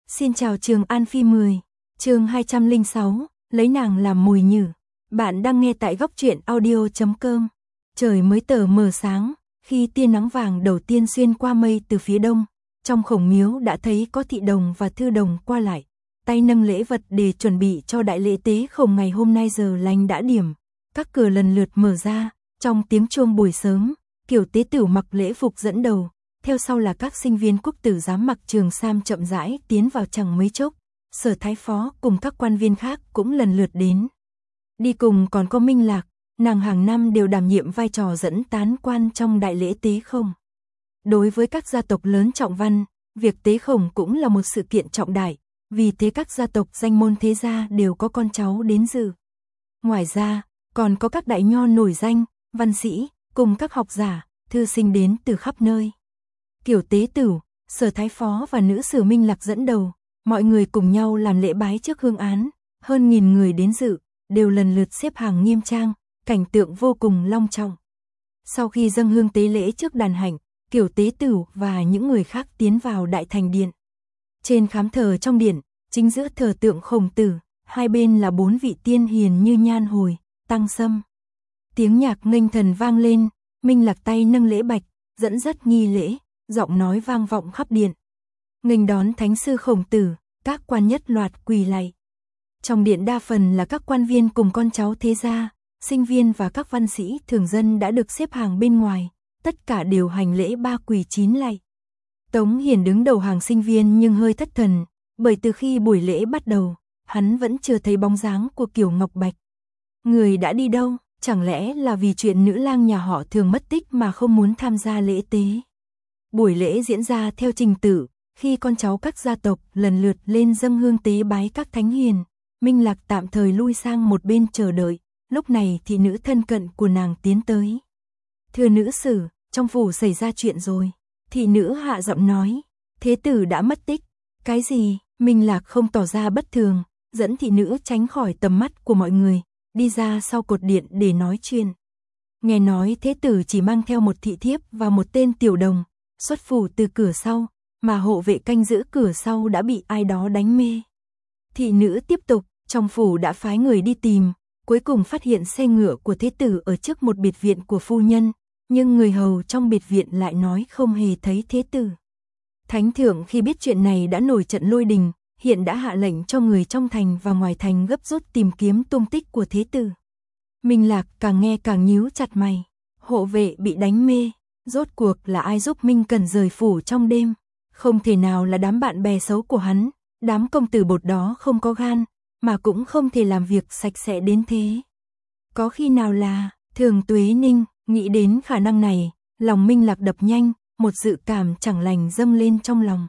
Xin chào Trường An Phi 10, chương 206, lấy nàng làm mồi nhử. Bạn đang nghe tại góc truyện audio.com. Trời mới tờ mờ sáng, khi tia nắng vàng đầu tiên xuyên qua mây từ phía đông, trong khổng miếu đã thấy có thị đồng và thư đồng qua lại, tay nâng lễ vật để chuẩn bị cho đại lễ tế khổng ngày hôm nay. Giờ lành đã điểm, các cửa lần lượt mở ra, trong tiếng chuông buổi sớm, Kiều tế tử mặc lễ phục dẫn đầu. Theo sau là các sinh viên quốc tử giám mặc trường sam chậm rãi tiến vào. Chẳng mấy chốc, Sở Thái Phó cùng các quan viên khác cũng lần lượt đến. Đi cùng còn có Minh Lạc, nàng hàng năm đều đảm nhiệm vai trò dẫn tán quan trong đại lễ tế khổng. Đối với các gia tộc lớn trọng văn, việc tế khổng cũng là một sự kiện trọng đại, vì thế các gia tộc danh môn thế gia đều có con cháu đến dự. Ngoài ra, còn có các đại nho nổi danh, văn sĩ, cùng các học giả, thư sinh đến từ khắp nơi. Kiều tế tử, Sở Thái Phó và nữ sử Minh Lạc dẫn đầu, mọi người cùng nhau làm lễ bái trước hương án, hơn 1000 người đến dự, đều lần lượt xếp hàng nghiêm trang, cảnh tượng vô cùng long trọng. Sau khi dâng hương tế lễ trước đàn hạnh, Kiều tế tử và những người khác tiến vào đại thành điện. Trên khám thờ trong điện, chính giữa thờ tượng Khổng Tử, hai bên là 4 vị tiên hiền như Nhan Hồi, Tăng Sâm. Tiếng nhạc nghênh thần vang lên, Minh Lạc tay nâng lễ bạch, dẫn dắt nghi lễ. Giọng nói vang vọng khắp điện. Nghênh đón Thánh sư Khổng Tử, các quan nhất loạt quỳ lạy. Trong điện đa phần là các quan viên cùng con cháu thế gia, sinh viên và các văn sĩ thường dân đã được xếp hàng bên ngoài, tất cả đều hành lễ 3 quỳ 9 lạy. Tống Hiền đứng đầu hàng sinh viên nhưng hơi thất thần, bởi từ khi buổi lễ bắt đầu, hắn vẫn chưa thấy bóng dáng của Kiều Ngọc Bạch. Người đã đi đâu, chẳng lẽ là vì chuyện nữ lang nhà họ Thường mất tích mà không muốn tham gia lễ tế? Buổi lễ diễn ra theo trình tự, khi con cháu các gia tộc lần lượt lên dâng hương tế bái các thánh hiền, Minh Lạc tạm thời lui sang một bên chờ đợi, lúc này thị nữ thân cận của nàng tiến tới. Thưa nữ sử, trong phủ xảy ra chuyện rồi. Thị nữ hạ giọng nói, thế tử đã mất tích. Cái gì? Minh Lạc không tỏ ra bất thường, dẫn thị nữ tránh khỏi tầm mắt của mọi người, đi ra sau cột điện để nói chuyện. Nghe nói thế tử chỉ mang theo một thị thiếp và một tên tiểu đồng, xuất phủ từ cửa sau, mà hộ vệ canh giữ cửa sau đã bị ai đó đánh mê. Thị nữ tiếp tục, trong phủ đã phái người đi tìm, cuối cùng phát hiện xe ngựa của thế tử ở trước một biệt viện của phu nhân, nhưng người hầu trong biệt viện lại nói không hề thấy thế tử. Thánh thượng khi biết chuyện này đã nổi trận lôi đình, hiện đã hạ lệnh cho người trong thành và ngoài thành gấp rút tìm kiếm tung tích của thế tử. Minh Lạc càng nghe càng nhíu chặt mày, hộ vệ bị đánh mê. Rốt cuộc là ai giúp Minh Cần rời phủ trong đêm? Không thể nào là đám bạn bè xấu của hắn, đám công tử bột đó không có gan, mà cũng không thể làm việc sạch sẽ đến thế. Có khi nào là Thường Tuế Ninh? Nghĩ đến khả năng này, lòng Minh Lạc đập nhanh, một dự cảm chẳng lành dâng lên trong lòng.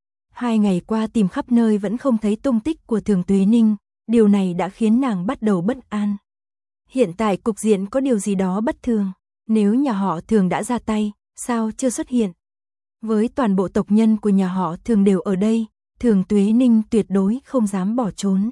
2 ngày qua tìm khắp nơi vẫn không thấy tung tích của Thường Tuế Ninh, điều này đã khiến nàng bắt đầu bất an. Hiện tại cục diện có điều gì đó bất thường. Nếu nhà họ Thường đã ra tay, sao chưa xuất hiện? Với toàn bộ tộc nhân của nhà họ Thường đều ở đây, Thường Tuế Ninh tuyệt đối không dám bỏ trốn.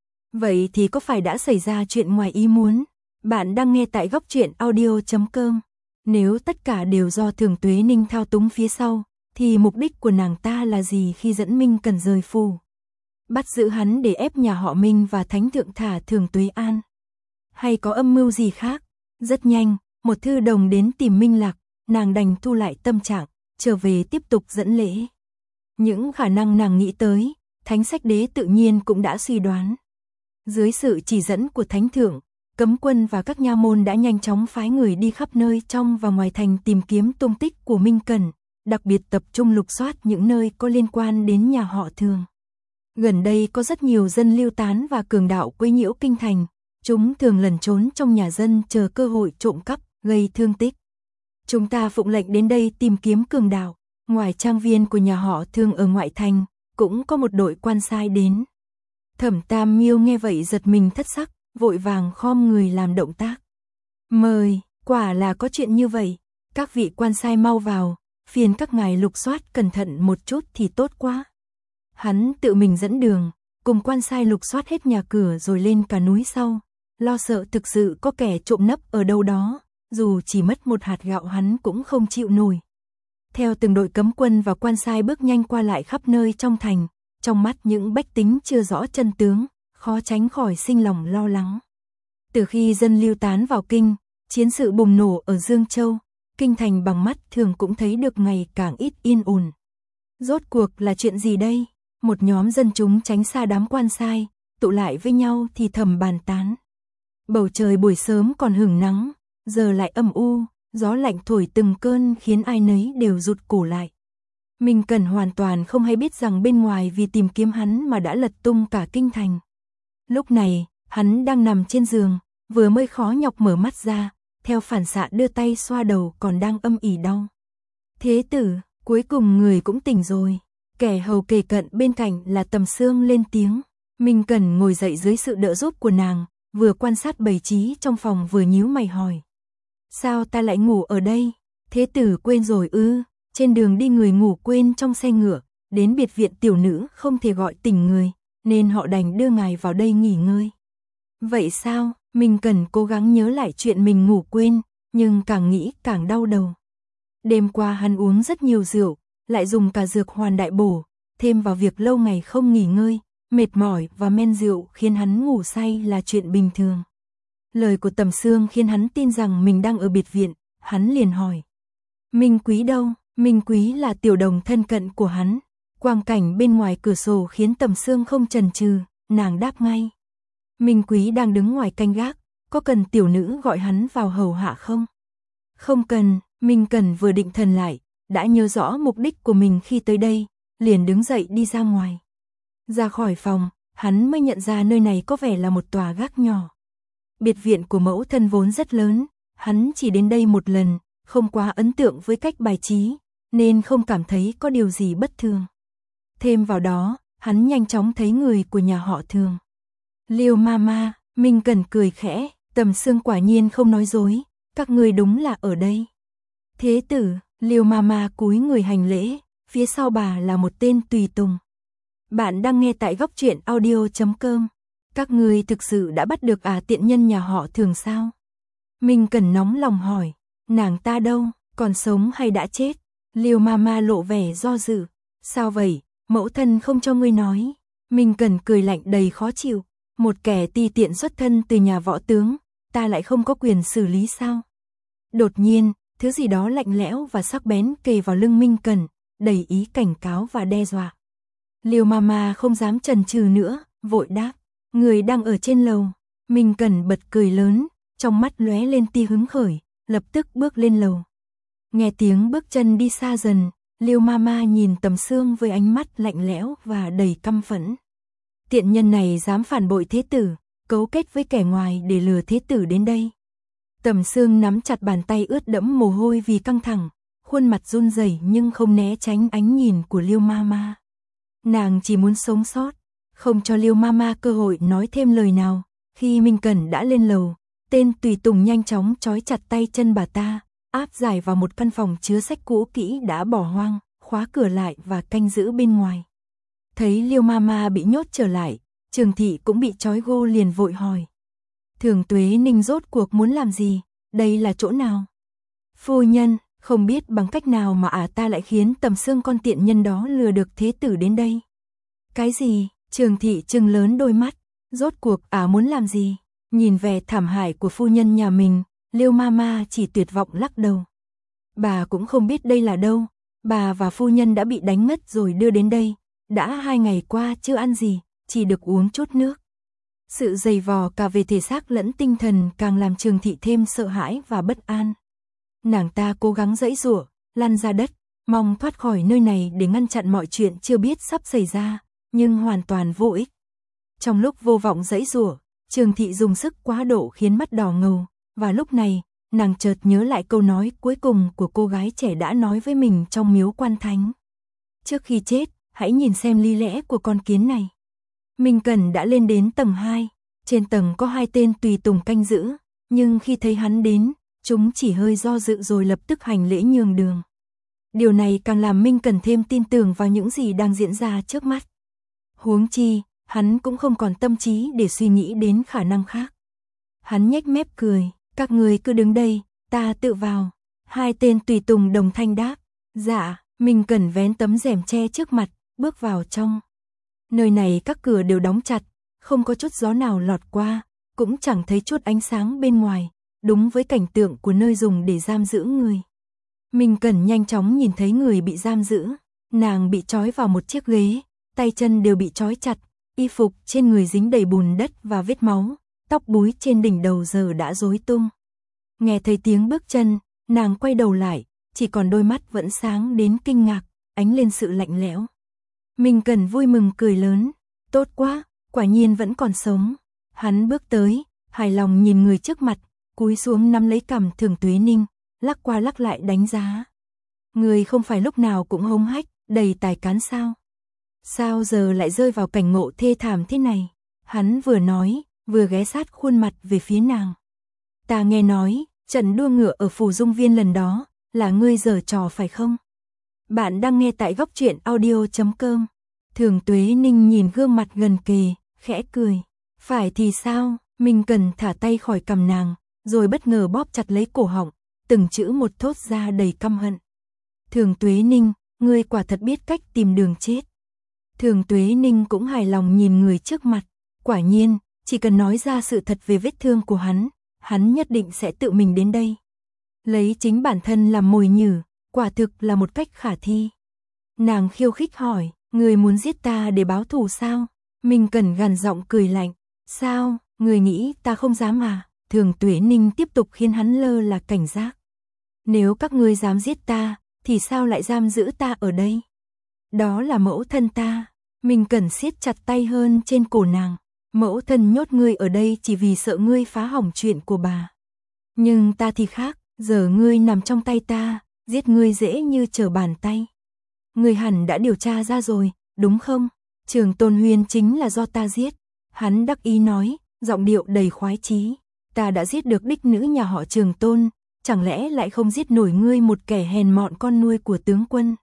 Vậy thì có phải đã xảy ra chuyện ngoài ý muốn? Bạn đang nghe tại góc truyện audio.com. Nếu tất cả đều do Thường Tuế Ninh thao túng phía sau, thì mục đích của nàng ta là gì khi dẫn Minh Cần rời phủ? Bắt giữ hắn để ép nhà họ Minh và Thánh thượng thả Thường Tuế An? Hay có âm mưu gì khác? Rất nhanh, một thư đồng đến tìm Minh Lạc, nàng đành thu lại tâm trạng, trở về tiếp tục dẫn lễ. Những khả năng nàng nghĩ tới, Thánh Sách Đế tự nhiên cũng đã suy đoán. Dưới sự chỉ dẫn của Thánh thượng, cấm quân và các nha môn đã nhanh chóng phái người đi khắp nơi trong và ngoài thành tìm kiếm tung tích của Minh Cần, đặc biệt tập trung lục soát những nơi có liên quan đến nhà họ Thường. Gần đây có rất nhiều dân lưu tán và cường đạo quấy nhiễu kinh thành, chúng thường lẩn trốn trong nhà dân chờ cơ hội trộm cắp, gây thương tích. Chúng ta phụng lệnh đến đây tìm kiếm cường đạo. Ngoài trang viên của nhà họ Thường ở ngoại thành, cũng có một đội quan sai đến. Thẩm Tam Miêu nghe vậy giật mình thất sắc, vội vàng khom người làm động tác. Mời, quả là có chuyện như vậy. Các vị quan sai mau vào, phiền các ngài lục soát cẩn thận một chút thì tốt quá. Hắn tự mình dẫn đường, cùng quan sai lục soát hết nhà cửa rồi lên cả núi sau, lo sợ thực sự có kẻ trộm nấp ở đâu đó, dù chỉ mất một hạt gạo hắn cũng không chịu nổi. Theo từng đội cấm quân và quan sai bước nhanh qua lại khắp nơi trong thành, trong mắt những bách tính chưa rõ chân tướng, khó tránh khỏi sinh lòng lo lắng. Từ khi dân lưu tán vào kinh, chiến sự bùng nổ ở Dương Châu, kinh thành bằng mắt thường cũng thấy được ngày càng ít yên ổn. Rốt cuộc là chuyện gì đây? Một nhóm dân chúng tránh xa đám quan sai, tụ lại với nhau thì thầm bàn tán. Bầu trời buổi sớm còn hửng nắng, giờ lại âm u, gió lạnh thổi từng cơn khiến ai nấy đều rụt cổ lại. Minh Cẩn hoàn toàn không hay biết rằng bên ngoài vì tìm kiếm hắn mà đã lật tung cả kinh thành. Lúc này, hắn đang nằm trên giường, vừa mới khó nhọc mở mắt ra, theo phản xạ đưa tay xoa đầu còn đang âm ỉ đau. Thế tử, cuối cùng người cũng tỉnh rồi. Kẻ hầu kề cận bên cạnh là Tầm Xương lên tiếng. Minh Cẩn ngồi dậy dưới sự đỡ giúp của nàng, vừa quan sát bày trí trong phòng vừa nhíu mày hỏi. Sao ta lại ngủ ở đây? Thế tử quên rồi ư? Trên đường đi người ngủ quên trong xe ngựa, đến biệt viện tiểu nữ không thể gọi tỉnh người, nên họ đành đưa ngài vào đây nghỉ ngơi. Vậy sao? Minh Cẩn cố gắng nhớ lại chuyện mình ngủ quên, nhưng càng nghĩ càng đau đầu. Đêm qua hắn uống rất nhiều rượu, lại dùng cả dược hoàn đại bổ, thêm vào việc lâu ngày không nghỉ ngơi, mệt mỏi và men rượu khiến hắn ngủ say là chuyện bình thường. Lời của Tầm Xương khiến hắn tin rằng mình đang ở biệt viện, hắn liền hỏi. Minh Quý đâu? Minh Quý là tiểu đồng thân cận của hắn. Quang cảnh bên ngoài cửa sổ khiến Tầm Xương không chần chừ, nàng đáp ngay. Minh Quý đang đứng ngoài canh gác, có cần tiểu nữ gọi hắn vào hầu hạ không? Không cần. Minh Cẩn vừa định thần lại, đã nhớ rõ mục đích của mình khi tới đây, liền đứng dậy đi ra ngoài. Ra khỏi phòng, hắn mới nhận ra nơi này có vẻ là một tòa gác nhỏ. Biệt viện của mẫu thân vốn rất lớn, hắn chỉ đến đây một lần, không quá ấn tượng với cách bài trí, nên không cảm thấy có điều gì bất thường. Thêm vào đó, hắn nhanh chóng thấy người của nhà họ Thường. Liêu Mama, Minh Cẩn cười khẽ, Tầm Xương quả nhiên không nói dối, các người đúng là ở đây. Thế tử, Liêu Mama cúi người hành lễ, phía sau bà là một tên tùy tùng. Bạn đang nghe tại góc truyện audio.com. Các người thực sự đã bắt được tiện nhân nhà họ Thường sao? Minh Cẩn nóng lòng hỏi, nàng ta đâu, còn sống hay đã chết? Liêu Mama lộ vẻ do dự. Sao vậy, mẫu thân không cho ngươi nói? Minh Cẩn cười lạnh đầy khó chịu. Một kẻ ti tiện xuất thân từ nhà võ tướng, ta lại không có quyền xử lý sao? Đột nhiên, thứ gì đó lạnh lẽo và sắc bén kề vào lưng Minh Cẩn, đầy ý cảnh cáo và đe dọa. Liêu Mama không dám chần chừ nữa, vội đáp, người đang ở trên lầu. Minh Cẩn bật cười lớn, trong mắt lóe lên tia hứng khởi, lập tức bước lên lầu. Nghe tiếng bước chân đi xa dần, Liêu Mama nhìn Tầm Xương với ánh mắt lạnh lẽo và đầy căm phẫn. Tiện nhân này dám phản bội thế tử, cấu kết với kẻ ngoài để lừa thế tử đến đây. Tầm Xương nắm chặt bàn tay ướt đẫm mồ hôi vì căng thẳng, khuôn mặt run rẩy nhưng không né tránh ánh nhìn của Liêu Mama. Nàng chỉ muốn sống sót, không cho Liêu Mama cơ hội nói thêm lời nào. Khi Minh Cẩn đã lên lầu, tên tùy tùng nhanh chóng trói chặt tay chân bà ta, áp giải vào một căn phòng chứa sách cũ kỹ đã bỏ hoang, khóa cửa lại và canh giữ bên ngoài. Thấy Liêu Mama bị nhốt trở lại, Trường Thị cũng bị trói gô liền vội hỏi. Thường Tuế Ninh rốt cuộc muốn làm gì? Đây là chỗ nào? Phu nhân, không biết bằng cách nào mà ta lại khiến Tầm Xương con tiện nhân đó lừa được thế tử đến đây. Cái gì? Trường Thị trừng lớn đôi mắt. Rốt cuộc muốn làm gì? Nhìn vẻ thảm hại của phu nhân nhà mình, Liêu Mama chỉ tuyệt vọng lắc đầu. Bà cũng không biết đây là đâu. Bà và phu nhân đã bị đánh ngất rồi đưa đến đây. Đã 2 ngày qua chưa ăn gì, chỉ được uống chút nước. Sự dày vò cả về thể xác lẫn tinh thần càng làm Trường Thị thêm sợ hãi và bất an. Nàng ta cố gắng giãy giụa, lăn ra đất, mong thoát khỏi nơi này để ngăn chặn mọi chuyện chưa biết sắp xảy ra, nhưng hoàn toàn vô ích. Trong lúc vô vọng giãy giụa, Trường Thị dùng sức quá độ khiến mắt đỏ ngầu, và lúc này, nàng chợt nhớ lại câu nói cuối cùng của cô gái trẻ đã nói với mình trong miếu Quan Thánh. Trước khi chết, hãy nhìn xem lý lẽ của con kiến này. Minh Cẩn đã lên đến tầng 2, trên tầng có 2 tên tùy tùng canh giữ, nhưng khi thấy hắn đến, chúng chỉ hơi do dự rồi lập tức hành lễ nhường đường. Điều này càng làm Minh Cẩn thêm tin tưởng vào những gì đang diễn ra trước mắt. Huống chi, hắn cũng không còn tâm trí để suy nghĩ đến khả năng khác. Hắn nhếch mép cười, các người cứ đứng đây, ta tự vào. 2 tên tùy tùng đồng thanh đáp, dạ. Minh Cẩn vén tấm rèm che trước mặt, bước vào trong. Nơi này các cửa đều đóng chặt, không có chút gió nào lọt qua, cũng chẳng thấy chút ánh sáng bên ngoài, đúng với cảnh tượng của nơi dùng để giam giữ người. Minh Cẩn nhanh chóng nhìn thấy người bị giam giữ, nàng bị trói vào một chiếc ghế, tay chân đều bị trói chặt, y phục trên người dính đầy bùn đất và vết máu, tóc búi trên đỉnh đầu giờ đã rối tung. Nghe thấy tiếng bước chân, nàng quay đầu lại, chỉ còn đôi mắt vẫn sáng đến kinh ngạc, ánh lên sự lạnh lẽo. Minh Cẩn vui mừng cười lớn, tốt quá, quả nhiên vẫn còn sống. Hắn bước tới, hài lòng nhìn người trước mặt, cúi xuống nắm lấy cằm Thường Tuế Ninh, lắc qua lắc lại đánh giá. Người không phải lúc nào cũng hống hách, đầy tài cán sao? Sao giờ lại rơi vào cảnh ngộ thê thảm thế này? Hắn vừa nói, vừa ghé sát khuôn mặt về phía nàng. Ta nghe nói, trận đua ngựa ở Phù Dung Viên lần đó, là ngươi giở trò phải không? Bạn đang nghe tại góc truyện audio.com. Thường Tuế Ninh nhìn gương mặt gần kề, khẽ cười. Phải thì sao? Minh Cẩn thả tay khỏi cằm nàng, rồi bất ngờ bóp chặt lấy cổ họng, từng chữ một thốt ra đầy căm hận. Thường Tuế Ninh, ngươi quả thật biết cách tìm đường chết. Thường Tuế Ninh cũng hài lòng nhìn người trước mặt, quả nhiên, chỉ cần nói ra sự thật về vết thương của hắn nhất định sẽ tự mình đến đây. Lấy chính bản thân làm mồi nhử, quả thực là một cách khả thi. Nàng khiêu khích hỏi, người muốn giết ta để báo thù sao? Minh Cẩn gằn giọng cười lạnh, sao, người nghĩ ta không dám à? Thường Tuế Ninh tiếp tục khiến hắn lơ là cảnh giác. Nếu các ngươi dám giết ta, thì sao lại giam giữ ta ở đây? Đó là mẫu thân ta. Minh Cẩn siết chặt tay hơn trên cổ nàng. Mẫu thân nhốt ngươi ở đây chỉ vì sợ ngươi phá hỏng chuyện của bà. Nhưng ta thì khác, giờ ngươi nằm trong tay ta, giết ngươi dễ như trở bàn tay. Ngươi hẳn đã điều tra ra rồi, đúng không? Trường Tôn Huyên chính là do ta giết. Hắn đắc ý nói, giọng điệu đầy khoái chí. Ta đã giết được đích nữ nhà họ Trường Tôn, chẳng lẽ lại không giết nổi ngươi một kẻ hèn mọn con nuôi của tướng quân?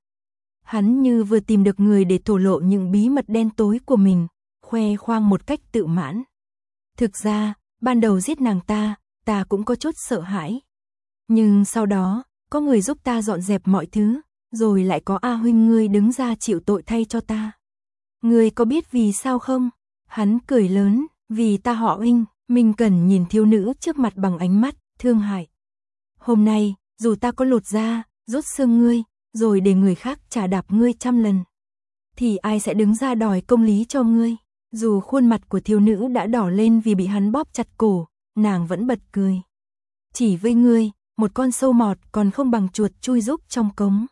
Hắn như vừa tìm được người để thổ lộ những bí mật đen tối của mình, khoe khoang một cách tự mãn. Thực ra, ban đầu giết nàng ta cũng có chút sợ hãi. Nhưng sau đó, có người giúp ta dọn dẹp mọi thứ, rồi lại có A huynh ngươi đứng ra chịu tội thay cho ta. Ngươi có biết vì sao không? Hắn cười lớn, vì ta họ Huynh. Minh Cẩn nhìn thiếu nữ trước mặt bằng ánh mắt thương hại. Hôm nay, dù ta có lột da, rút xương ngươi, rồi để người khác chà đạp ngươi 100 lần, thì ai sẽ đứng ra đòi công lý cho ngươi? Dù khuôn mặt của thiếu nữ đã đỏ lên vì bị hắn bóp chặt cổ, nàng vẫn bật cười. Chỉ với ngươi, một con sâu mọt còn không bằng chuột chui rúc trong cống.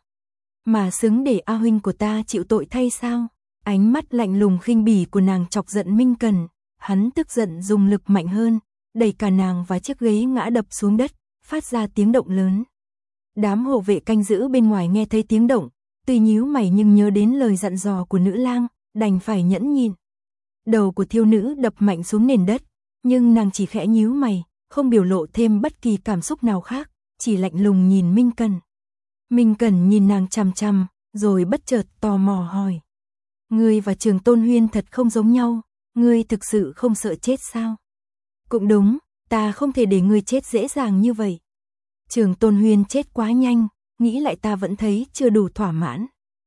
Mà xứng để A huynh của ta chịu tội thay sao? Ánh mắt lạnh lùng khinh bỉ của nàng chọc giận Minh Cẩn. Hắn tức giận dùng lực mạnh hơn, đẩy cả nàng và chiếc ghế ngã đập xuống đất, phát ra tiếng động lớn. Đám hộ vệ canh giữ bên ngoài nghe thấy tiếng động, tuy nhíu mày nhưng nhớ đến lời dặn dò của nữ lang, đành phải nhẫn nhịn. Đầu của thiếu nữ đập mạnh xuống nền đất, nhưng nàng chỉ khẽ nhíu mày, không biểu lộ thêm bất kỳ cảm xúc nào khác, chỉ lạnh lùng nhìn Minh Cẩn. Minh Cẩn nhìn nàng chằm chằm, rồi bất chợt tò mò hỏi. Ngươi và Trường Tôn Huyên thật không giống nhau, ngươi thực sự không sợ chết sao? Cũng đúng, ta không thể để ngươi chết dễ dàng như vậy. Trường Tôn Huyên chết quá nhanh, nghĩ lại ta vẫn thấy chưa đủ thỏa mãn.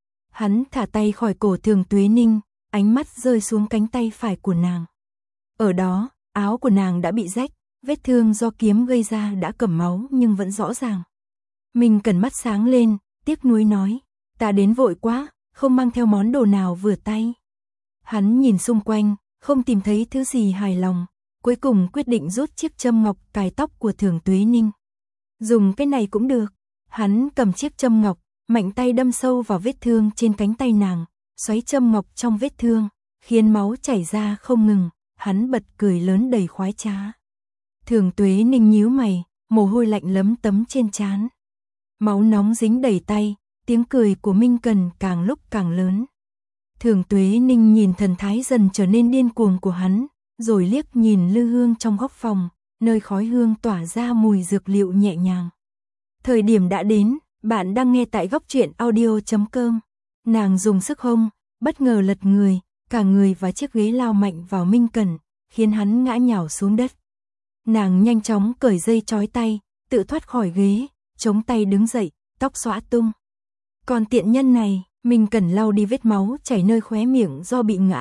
Hắn thả tay khỏi cổ Thường Tuế Ninh, ánh mắt rơi xuống cánh tay phải của nàng. Ở đó, áo của nàng đã bị rách, vết thương do kiếm gây ra đã cầm máu nhưng vẫn rõ ràng. Minh Cẩn mắt sáng lên, tiếc nuối nói, ta đến vội quá, không mang theo món đồ nào vừa tay. Hắn nhìn xung quanh, không tìm thấy thứ gì hài lòng, cuối cùng quyết định rút chiếc châm ngọc cài tóc của Thường Tuế Ninh. Dùng cái này cũng được. Hắn cầm chiếc châm ngọc, mạnh tay đâm sâu vào vết thương trên cánh tay nàng, xoáy châm ngọc trong vết thương, khiến máu chảy ra không ngừng. Hắn bật cười lớn đầy khoái trá. Thường Tuế Ninh nhíu mày, mồ hôi lạnh lấm tấm trên trán. Máu nóng dính đầy tay, tiếng cười của Minh Cẩn càng lúc càng lớn. Thường Tuế Ninh nhìn thần thái dần trở nên điên cuồng của hắn, rồi liếc nhìn lư hương trong góc phòng, nơi khói hương tỏa ra mùi dược liệu nhẹ nhàng. Thời điểm đã đến, bạn đang nghe tại góc truyện audio.com. Nàng dùng sức hông, bất ngờ lật người, cả người và chiếc ghế lao mạnh vào Minh Cẩn, khiến hắn ngã nhào xuống đất. Nàng nhanh chóng cởi dây trói tay, tự thoát khỏi ghế, chống tay đứng dậy, tóc xõa tung. Còn tiện nhân này, Minh Cẩn lau đi vết máu chảy nơi khóe miệng do bị ngã,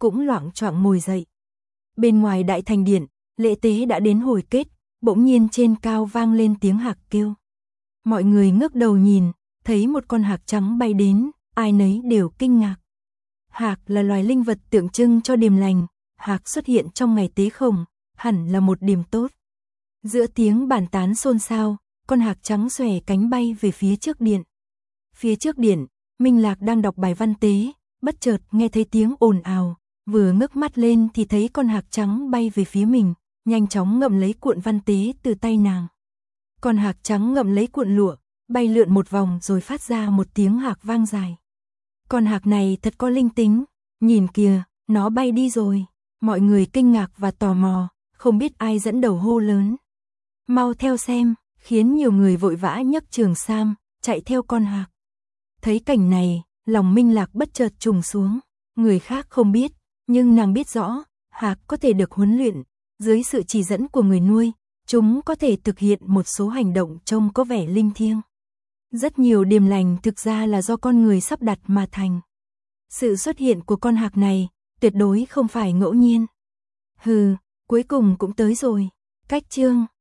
cũng loạng choạng ngồi dậy. Bên ngoài đại thành điện, lễ tế đã đến hồi kết, bỗng nhiên trên cao vang lên tiếng hạc kêu. Mọi người ngước đầu nhìn, thấy một con hạc trắng bay đến, ai nấy đều kinh ngạc. Hạc là loài linh vật tượng trưng cho điềm lành, hạc xuất hiện trong ngày tế khổng, hẳn là một điềm tốt. Giữa tiếng bàn tán xôn xao, con hạc trắng xòe cánh bay về phía trước điện. Phía trước điện, Minh Lạc đang đọc bài văn tế, bất chợt nghe thấy tiếng ồn ào, vừa ngước mắt lên thì thấy con hạc trắng bay về phía mình, nhanh chóng ngậm lấy cuộn văn tế từ tay nàng. Con hạc trắng ngậm lấy cuộn lụa, bay lượn một vòng rồi phát ra một tiếng hạc vang dài. Con hạc này thật có linh tính, nhìn kìa, nó bay đi rồi. Mọi người kinh ngạc và tò mò, không biết ai dẫn đầu hô lớn. Mau theo xem, khiến nhiều người vội vã nhấc trường sam, chạy theo con hạc. Thấy cảnh này, lòng Minh Lạc bất chợt trùng xuống. Người khác không biết, nhưng nàng biết rõ, hạc có thể được huấn luyện. Dưới sự chỉ dẫn của người nuôi, chúng có thể thực hiện một số hành động trông có vẻ linh thiêng. Rất nhiều điềm lành thực ra là do con người sắp đặt mà thành. Sự xuất hiện của con hạc này, tuyệt đối không phải ngẫu nhiên. Hừ, cuối cùng cũng tới rồi. Cách chương